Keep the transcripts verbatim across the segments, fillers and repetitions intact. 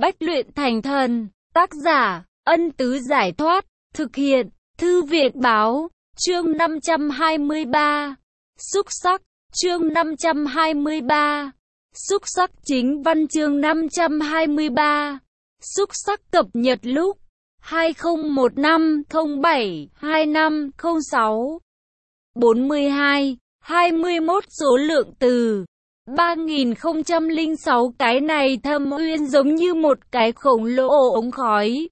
Bách luyện thành thần. Tác giả, Ân Tứ Giải Thoát. Thực hiện, Thư viện Báo. Chương năm trăm hai mươi ba. Xúc sắc. Chương năm trăm hai mươi ba. Xúc sắc. Chính văn chương năm trăm hai mươi ba. Xúc sắc cập nhật lúc hai không một năm không bảy hai năm không sáu. bốn mươi hai, hai mươi mốt số lượng từ ba nghìn không trăm lẻ sáu. Cái này thâm uyên giống như một cái khổng lồ ống khói.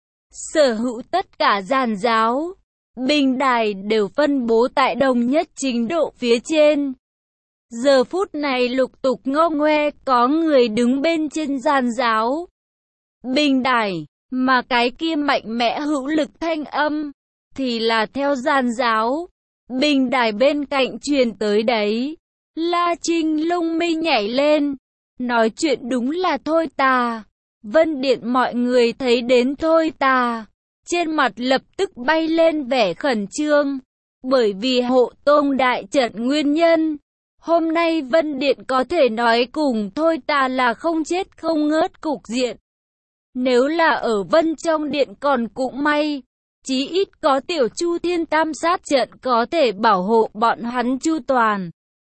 Sở hữu tất cả giàn giáo, bình đài đều phân bố tại đồng nhất trình độ phía trên. Giờ phút này lục tục ngô ngoe có người đứng bên trên giàn giáo, bình đài, mà cái kia mạnh mẽ hữu lực thanh âm thì là theo giàn giáo, bình đài bên cạnh truyền tới đấy. La Trinh lông mi nhảy lên, nói chuyện đúng là Thôi Tà. Vân Điện mọi người thấy đến Thôi Tà, trên mặt lập tức bay lên vẻ khẩn trương, bởi vì hộ tông đại trận nguyên nhân. Hôm nay Vân Điện có thể nói cùng Thôi Tà là không chết không ngớt cục diện. Nếu là ở Vân trong điện còn cũng may, chí ít có tiểu Chu Thiên Tam sát trận có thể bảo hộ bọn hắn chu toàn.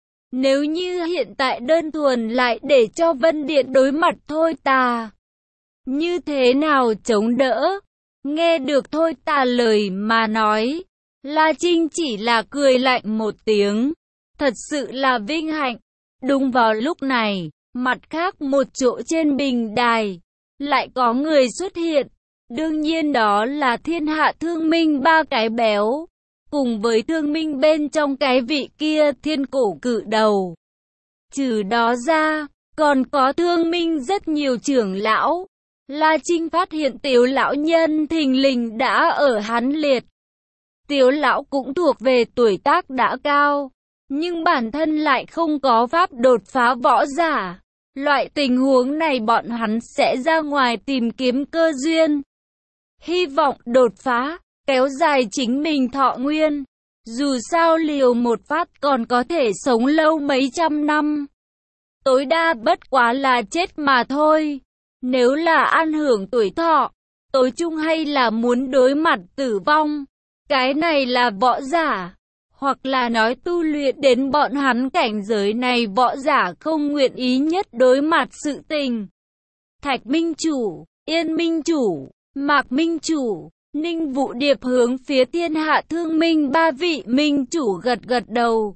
Nếu như hiện tại đơn thuần lại để cho Vân Điện đối mặt Thôi Tà, như thế nào chống đỡ? Nghe được Thôi Tà lời mà nói, La Trinh chỉ là cười lạnh một tiếng. Thật sự là vinh hạnh. Đúng vào lúc này, mặt khác một chỗ trên bình đài, lại có người xuất hiện. Đương nhiên đó là Thiên Hạ Thương Minh ba cái béo, cùng với Thương Minh bên trong cái vị kia thiên cổ cự đầu. Trừ đó ra, còn có Thương Minh rất nhiều trưởng lão. La Trinh phát hiện Tiếu lão nhân thình lình đã ở hắn liệt. Tiếu lão cũng thuộc về tuổi tác đã cao, nhưng bản thân lại không có pháp đột phá võ giả. Loại tình huống này bọn hắn sẽ ra ngoài tìm kiếm cơ duyên, hy vọng đột phá, kéo dài chính mình thọ nguyên. Dù sao liều một phát còn có thể sống lâu mấy trăm năm, tối đa bất quá là chết mà thôi. Nếu là an hưởng tuổi thọ, tối chung hay là muốn đối mặt tử vong. Cái này là võ giả, hoặc là nói tu luyện đến bọn hắn cảnh giới này võ giả không nguyện ý nhất đối mặt sự tình. Thạch Minh Chủ, Yên Minh Chủ, Mạc Minh Chủ, Ninh Vũ Điệp hướng phía Thiên Hạ Thương Minh ba vị Minh Chủ gật gật đầu.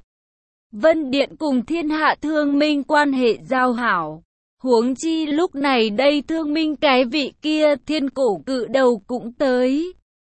Vân Điện cùng Thiên Hạ Thương Minh quan hệ giao hảo. Huống chi lúc này đây Thương Minh cái vị kia thiên cổ cự đầu cũng tới.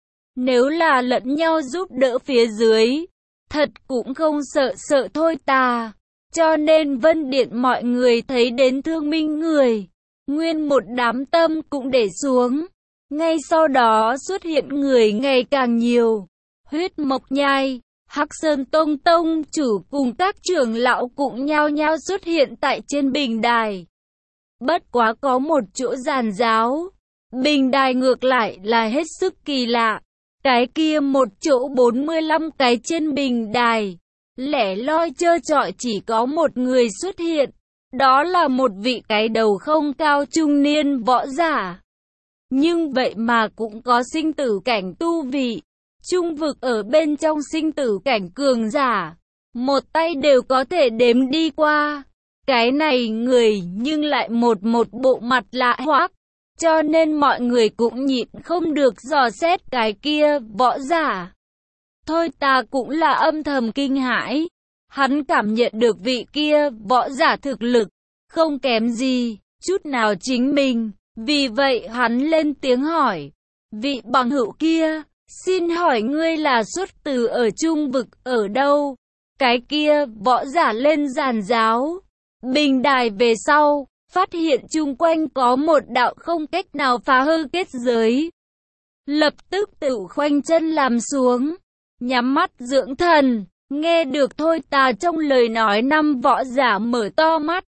Nếu là lẫn nhau giúp đỡ phía dưới, thật cũng không sợ sợ Thôi Tà. Cho nên Vân Điện mọi người thấy đến Thương Minh người, nguyên một đám tâm cũng để xuống. Ngay sau đó xuất hiện người ngày càng nhiều. Huyết Mộc Nhai, Hắc Sơn Tông Tông chủ cùng các trưởng lão cũng nhao nhao xuất hiện tại trên bình đài. Bất quá có một chỗ giàn giáo, bình đài ngược lại là hết sức kỳ lạ. Cái kia một chỗ bốn mươi lăm cái trên bình đài, lẻ loi trơ trọi chỉ có một người xuất hiện. Đó là một vị cái đầu không cao trung niên võ giả. Nhưng vậy mà cũng có sinh tử cảnh tu vị. Trung vực ở bên trong sinh tử cảnh cường giả, một tay đều có thể đếm đi qua. Cái này người nhưng lại một một bộ mặt lạ hoắc, cho nên mọi người cũng nhịn không được dò xét cái kia võ giả. Thôi Tà cũng là âm thầm kinh hãi. Hắn cảm nhận được vị kia võ giả thực lực không kém gì chút nào chính mình. Vì vậy hắn lên tiếng hỏi, vị bằng hữu kia, xin hỏi ngươi là xuất từ ở Trung vực ở đâu? Cái kia võ giả lên giàn giáo, bình đài về sau, phát hiện chung quanh có một đạo không cách nào phá hư kết giới. Lập tức tự khoanh chân làm xuống, nhắm mắt dưỡng thần. Nghe được Thôi Tà trong lời nói, năm võ giả mở to mắt,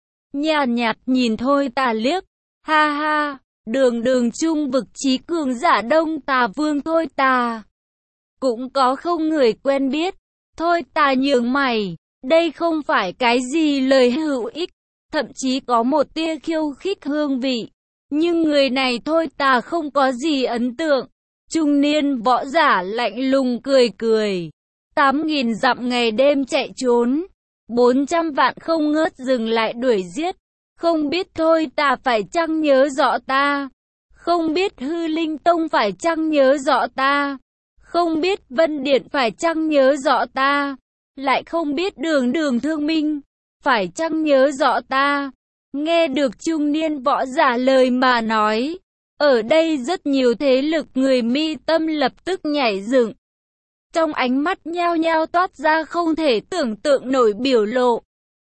nhàn nhạt nhìn Thôi Tà liếc. Ha ha, đường đường Trung vực chí cường giả Đông Tà Vương Thôi Tà, cũng có không người quen biết. Thôi Tà nhướng mày, đây không phải cái gì lời hữu ích, thậm chí có một tia khiêu khích hương vị. nhưng người này thôi ta không có gì ấn tượng. Trung niên võ giả lạnh lùng cười cười. Tám nghìn dặm ngày đêm chạy trốn, bốn trăm vạn không ngớt dừng lại đuổi giết. Không biết thôi ta phải chăng nhớ rõ ta? Không biết Hư Linh Tông phải chăng nhớ rõ ta? Không biết Vân Điện phải chăng nhớ rõ ta? Lại không biết Đường Đường Thương Minh phải chăng nhớ rõ ta? Nghe được trung niên võ giả lời mà nói, ở đây rất nhiều thế lực người mi tâm lập tức nhảy dựng. Trong ánh mắt nhao nhao toát ra không thể tưởng tượng nổi biểu lộ.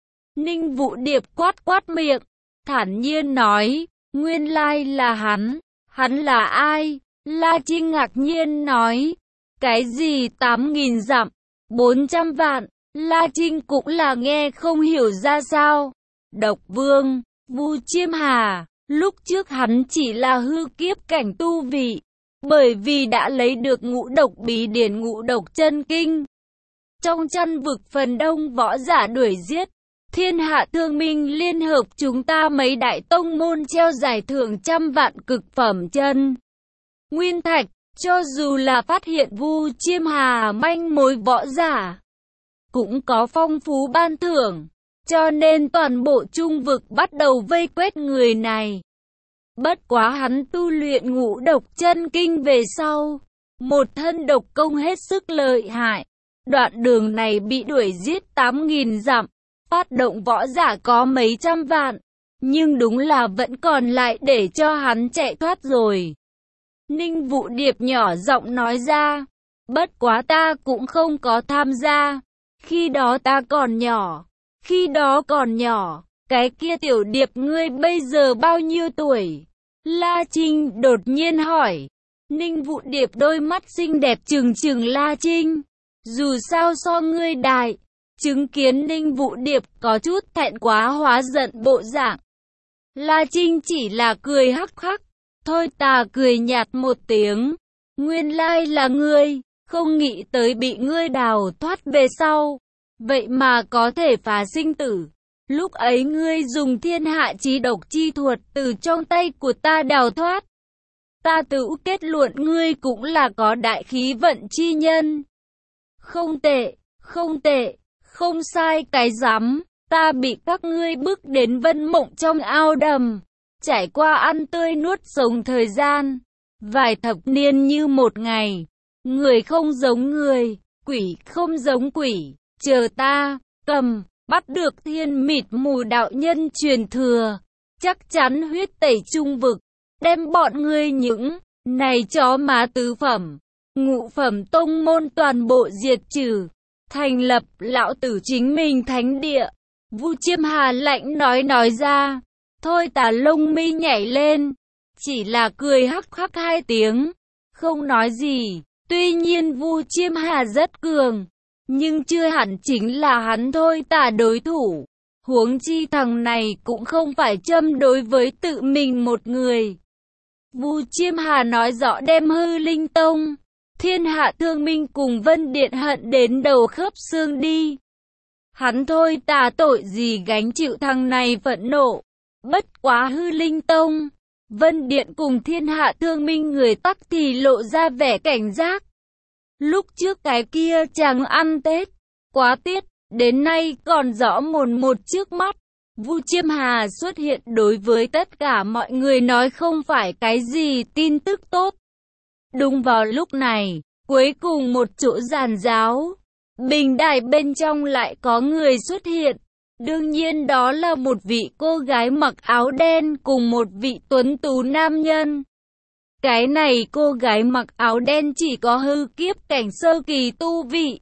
Ninh Vũ Điệp quát quát miệng, thản nhiên nói, nguyên lai là hắn. Hắn là ai? La Trinh ngạc nhiên nói, cái gì tám nghìn dặm, bốn trăm vạn? La Trinh cũng là nghe không hiểu ra sao. Độc Vương, Vu Chiêm Hà, lúc trước hắn chỉ là hư kiếp cảnh tu vị, bởi vì đã lấy được ngũ độc bí điển ngũ độc chân kinh. Trong chân vực phần đông võ giả đuổi giết, Thiên Hạ Thương Minh liên hợp chúng ta mấy đại tông môn treo giải thưởng trăm vạn cực phẩm chân nguyên thạch, cho dù là phát hiện Vu Chiêm Hà manh mối võ giả, cũng có phong phú ban thưởng, cho nên toàn bộ trung vực bắt đầu vây quét người này. Bất quá hắn tu luyện ngũ độc chân kinh về sau, một thân độc công hết sức lợi hại, đoạn đường này bị đuổi giết tám nghìn dặm. Phát động võ giả có mấy trăm vạn, nhưng đúng là vẫn còn lại để cho hắn chạy thoát rồi. Ninh Vũ Điệp nhỏ giọng nói ra, bất quá ta cũng không có tham gia, khi đó ta còn nhỏ, khi đó còn nhỏ, cái kia Tiểu Điệp ngươi bây giờ bao nhiêu tuổi? La Trinh đột nhiên hỏi. Ninh Vũ Điệp đôi mắt xinh đẹp trừng trừng La Trinh, dù sao so ngươi đại. Chứng kiến Ninh Vũ Điệp có chút thẹn quá hóa giận bộ dạng, La Trinh chỉ là cười hắc hắc, thôi ta cười nhạt một tiếng, nguyên lai là ngươi, không nghĩ tới bị ngươi đào thoát về sau, vậy mà có thể phá sinh tử. Lúc ấy ngươi dùng thiên hạ chí độc chi thuật từ trong tay của ta đào thoát, ta tự kết luận ngươi cũng là có đại khí vận chi nhân. Không tệ, không tệ. Không sai cái rắm, ta bị các ngươi bức đến vân mộng trong ao đầm, trải qua ăn tươi nuốt sống thời gian, vài thập niên như một ngày, người không giống người, quỷ không giống quỷ, chờ ta, cầm, bắt được thiên mịt mù đạo nhân truyền thừa, chắc chắn huyết tẩy trung vực, đem bọn ngươi những này chó má tứ phẩm, ngũ phẩm tông môn toàn bộ diệt trừ. Thành lập lão tử chính mình thánh địa. Vu Chiêm Hà lạnh nói nói ra. Thôi tà lông mi nhảy lên, chỉ là cười hắc hắc hai tiếng, không nói gì. Tuy nhiên Vu Chiêm Hà rất cường, nhưng chưa hẳn chính là hắn thôi tà đối thủ. Huống chi thằng này cũng không phải châm đối với tự mình một người. Vu Chiêm Hà nói rõ đem Hư Linh Tông, Thiên Hạ Thương Minh cùng Vân Điện hận đến đầu khớp xương đi. Hắn thôi tà tội gì gánh chịu thằng này phẫn nộ. Bất quá Hư Linh Tông, Vân Điện cùng Thiên Hạ Thương Minh người tắc thì lộ ra vẻ cảnh giác. Lúc trước cái kia chàng ăn Tết, quá tiết, đến nay còn rõ mồn một trước mắt. Vu Chiêm Hà xuất hiện đối với tất cả mọi người nói không phải cái gì tin tức tốt. Đúng vào lúc này, cuối cùng một chỗ giàn giáo, bình đài bên trong lại có người xuất hiện. Đương nhiên đó là một vị cô gái mặc áo đen cùng một vị tuấn tú nam nhân. Cái này cô gái mặc áo đen chỉ có hư kiếp cảnh sơ kỳ tu vị.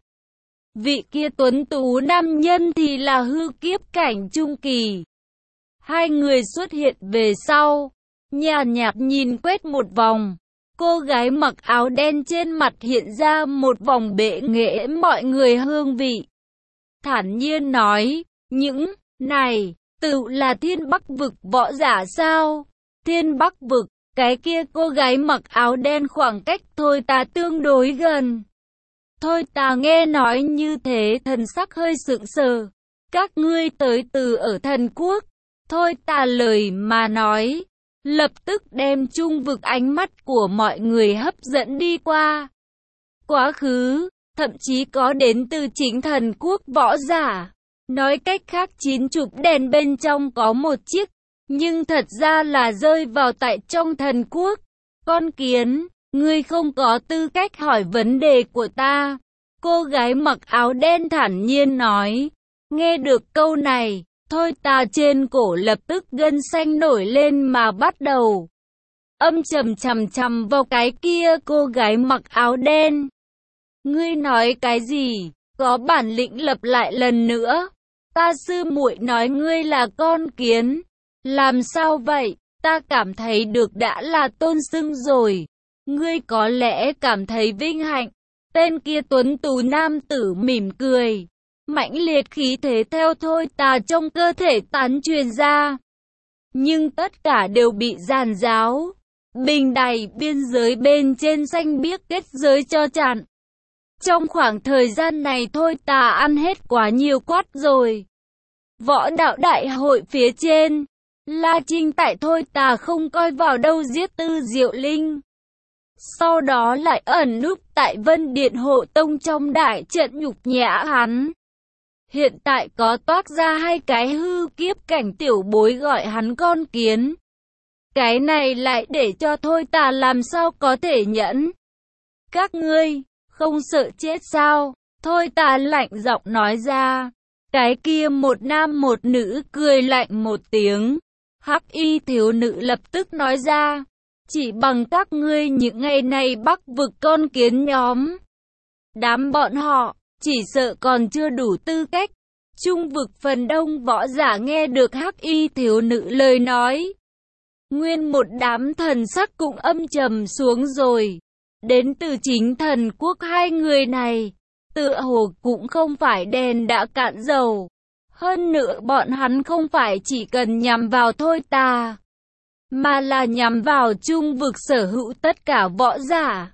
Vị kia tuấn tú nam nhân thì là hư kiếp cảnh trung kỳ. Hai người xuất hiện về sau, nhàn nhạt nhìn quét một vòng. Cô gái mặc áo đen trên mặt hiện ra một vòng bệ nghệ mọi người hương vị. Thản nhiên nói, những này, tự là Thiên Bắc vực võ giả sao? Thiên Bắc vực, cái kia cô gái mặc áo đen khoảng cách thôi ta tương đối gần. Thôi ta nghe nói như thế thần sắc hơi sững sờ. Các ngươi tới từ ở thần quốc. Thôi ta lời mà nói, lập tức đem trung vực ánh mắt của mọi người hấp dẫn đi qua. Quá khứ, thậm chí có đến từ chính thần quốc võ giả. Nói cách khác chín chục đèn bên trong có một chiếc, nhưng thật ra là rơi vào tại trong thần quốc. Con kiến, ngươi không có tư cách hỏi vấn đề của ta. Cô gái mặc áo đen thản nhiên nói. Nghe được câu này, Thôi Tà trên cổ lập tức gân xanh nổi lên mà bắt đầu âm trầm chằm chằm vào cái kia cô gái mặc áo đen. Ngươi nói cái gì? Có bản lĩnh lặp lại lần nữa. Ta sư muội nói ngươi là con kiến. Làm sao vậy? Ta cảm thấy được đã là tôn xưng rồi. Ngươi có lẽ cảm thấy vinh hạnh. Tên kia tuấn tú nam tử mỉm cười. Mãnh liệt khí thế theo Thôi Tà trong cơ thể tán truyền ra. Nhưng tất cả đều bị giàn giáo. Bình đài biên giới bên trên xanh biếc kết giới cho chặn. Trong khoảng thời gian này Thôi Tà ăn hết quá nhiều quát rồi. Võ đạo đại hội phía trên, La Trinh tại Thôi Tà không coi vào đâu giết Tư Diệu Linh. Sau đó lại ẩn núp tại Vân Điện Hộ Tông trong đại trận nhục nhã hắn. Hiện tại có toát ra hai cái hư kiếp cảnh tiểu bối gọi hắn con kiến. Cái này lại để cho Thôi Tà làm sao có thể nhẫn. Các ngươi, không sợ chết sao? Thôi Tà lạnh giọng nói ra. Cái kia một nam một nữ cười lạnh một tiếng. Hắc y thiếu nữ lập tức nói ra. Chỉ bằng các ngươi những ngày này Bắc vực con kiến nhóm. Đám bọn họ, chỉ sợ còn chưa đủ tư cách. Trung vực phần đông võ giả nghe được Hắc y thiếu nữ lời nói. Nguyên một đám thần sắc cũng âm trầm xuống rồi. Đến từ chính thần quốc hai người này, tựa hồ cũng không phải đèn đã cạn dầu. Hơn nữa bọn hắn không phải chỉ cần nhằm vào Thôi Tà, mà là nhằm vào trung vực sở hữu tất cả võ giả.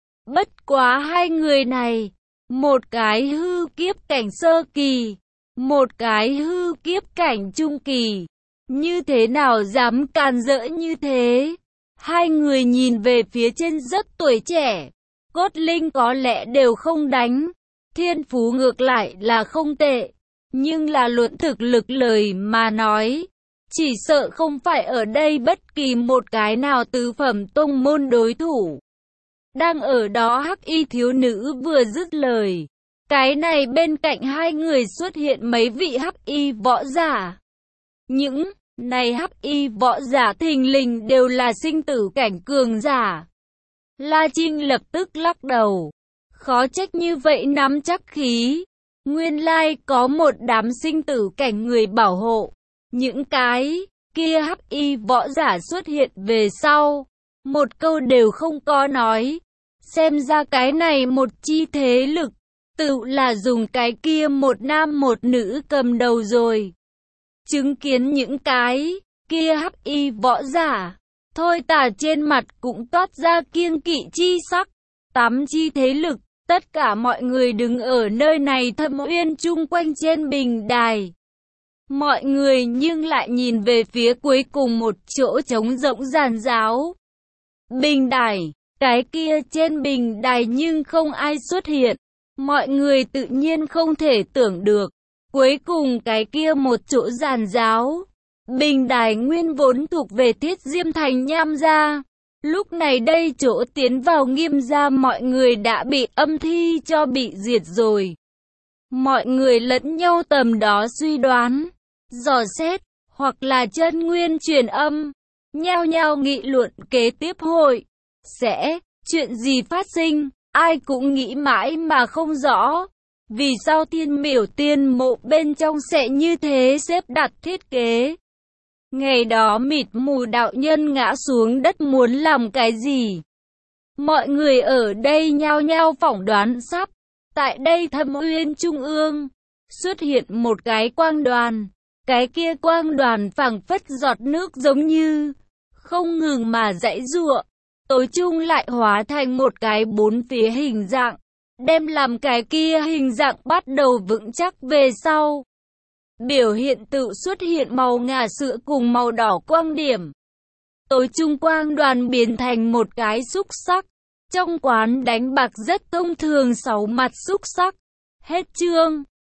Bất quá hai người này, một cái hư kiếp cảnh sơ kỳ, một cái hư kiếp cảnh trung kỳ. Như thế nào dám càn rỡ như thế? Hai người nhìn về phía trên rất tuổi trẻ. Cốt linh có lẽ đều không đánh. Thiên phú ngược lại là không tệ. Nhưng là luận thực lực lời mà nói. Chỉ sợ không phải ở đây bất kỳ một cái nào tứ phẩm tông môn đối thủ. Đang ở đó Hắc y thiếu nữ vừa dứt lời. Cái này bên cạnh hai người xuất hiện mấy vị Hắc y võ giả. Những này Hắc y võ giả thình lình đều là sinh tử cảnh cường giả. La Trinh lập tức lắc đầu. Khó trách như vậy nắm chắc khí. Nguyên lai có một đám sinh tử cảnh người bảo hộ. Những cái kia Hắc y võ giả xuất hiện về sau. Một câu đều không có nói. Xem ra cái này một chi thế lực. Tự là dùng cái kia một nam một nữ cầm đầu rồi. Chứng kiến những cái kia Hắc y võ giả, Thôi Tà trên mặt cũng toát ra kiêng kỵ chi sắc. Tám chi thế lực, tất cả mọi người đứng ở nơi này Thâm Uyên chung quanh trên bình đài. Mọi người nhưng lại nhìn về phía cuối cùng một chỗ trống rỗng giàn giáo. Bình đài, cái kia trên bình đài nhưng không ai xuất hiện. Mọi người tự nhiên không thể tưởng được. Cuối cùng cái kia một chỗ giàn giáo. Bình đài nguyên vốn thuộc về Thiết Diêm Thành Nham gia. Lúc này đây chỗ tiến vào Nghiêm gia mọi người đã bị âm thi cho bị diệt rồi. Mọi người lẫn nhau tầm đó suy đoán, dò xét, hoặc là chân nguyên truyền âm. Nhao nhao nghị luận kế tiếp hội. Sẽ, chuyện gì phát sinh, ai cũng nghĩ mãi mà không rõ. Vì sao Thiên Miểu Tiên mộ bên trong sẽ như thế xếp đặt thiết kế? Ngày đó mịt mù đạo nhân ngã xuống đất muốn làm cái gì? Mọi người ở đây nhao nhao phỏng đoán sắp. Tại đây Thâm Uyên Trung ương, xuất hiện một cái quang đoàn. Cái kia quang đoàn phảng phất giọt nước giống như, không ngừng mà giãy giụa. Tối chung lại hóa thành một cái bốn phía hình dạng. Đem làm cái kia hình dạng bắt đầu vững chắc về sau. Biểu hiện tự xuất hiện màu ngà sữa cùng màu đỏ quang điểm. tối Trung Quang đoàn biến thành một cái xúc xắc. Trong quán đánh bạc rất thông thường sáu mặt xúc xắc. Hết chương.